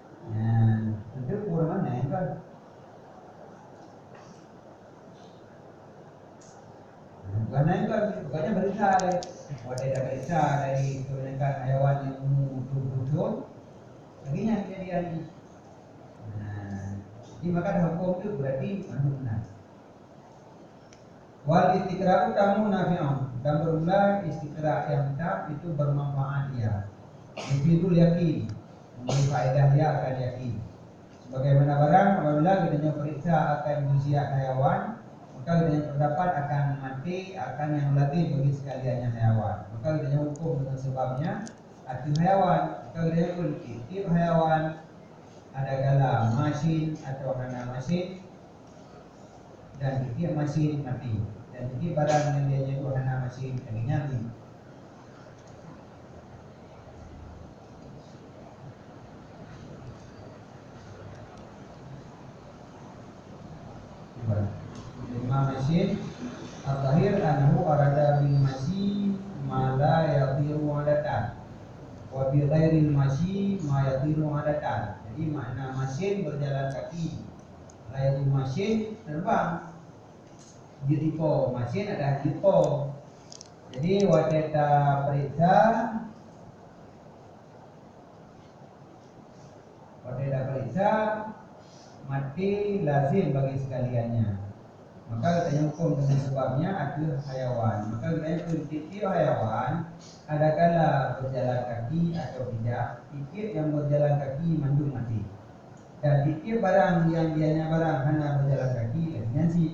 Itu kurang mana kan? Bukan kan? Bukannya berita ada berita dari kebanyakan hewan yang muncul, akhirnya kejadian. Jadi maka hukum itu berarti benar. Wal istiqra tamu nafi'un, dan berulang istiqra yang tak itu bermanfaat dia. Itu yakin, memberi faedah dia akan yakin. Sebagaimana barang apabila kita periksa akan usia hewan, maka kita terdapat akan mati akan yang lazim bagi sekaliannya hewan. Maka kita hukum dengan sebabnya arti hewan. Maka kita hukum tiap hewan ada kala masin atau hana masin dan tiap masin mati. Dan tiap barang yang dia nyentuh hana masin akhirnya mati. Imam Masin Al-Zahir anhu arada bil masyi ma la yatiru adatan wa bi ghairil masyi ma yatiru adatan. Jadi makna masin berjalan kaki, layu masin terbang. Jipo masin ada jipo. Jadi wateta periksa mati lazim bagi sekaliannya. Maka kita hukum dengan sebabnya adalah hayawan. Maka kita hukum tiap hayawan ada kala berjalan kaki atau tidak. Tiap yang berjalan kaki mandung mati. Dan tiap barang yang dianya barang hanya berjalan kaki laginya sih.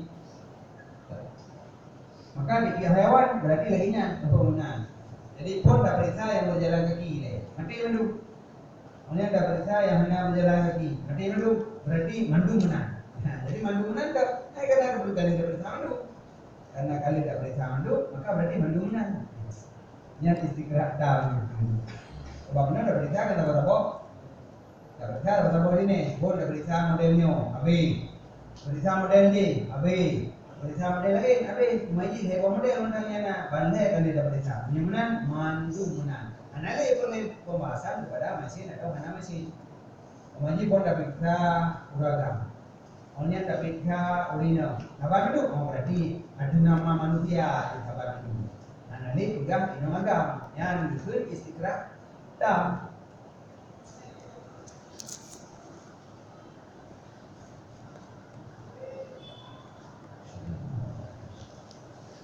Maka tiap hayawan berarti laginya kebangunan. Jadi pun tak periksa yang berjalan kaki mati mandung. Oleh tak periksa yang hanya berjalan kaki mati mandung. Berarti mandung menang. Jadi mandung menang tak. Karena kali tak periksa mandu. Karena kali tak periksa mandu, maka berarti mandu menang. Yang istiqra' tam. Sebab benar tak periksa kan tak berapa? Tak periksa tak berapa ini. Boleh tak periksa modelnya, habis. Periksa model ni, habis. Periksa model lain, habis. Majid hewan model menangnya nak. Bandai kali tak periksa. Yang menang, mandu menang. Analih boleh pembahasan kepada mesin atau hana mesin. Majid pun tak periksa uragam. Orangnya tak periksa original. Sabar dulu. Oh berarti ada nama manusia. Sabar dulu. Nah ini juga ino agam. Yang disebut istiqra' tam.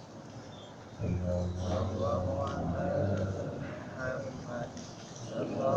Allah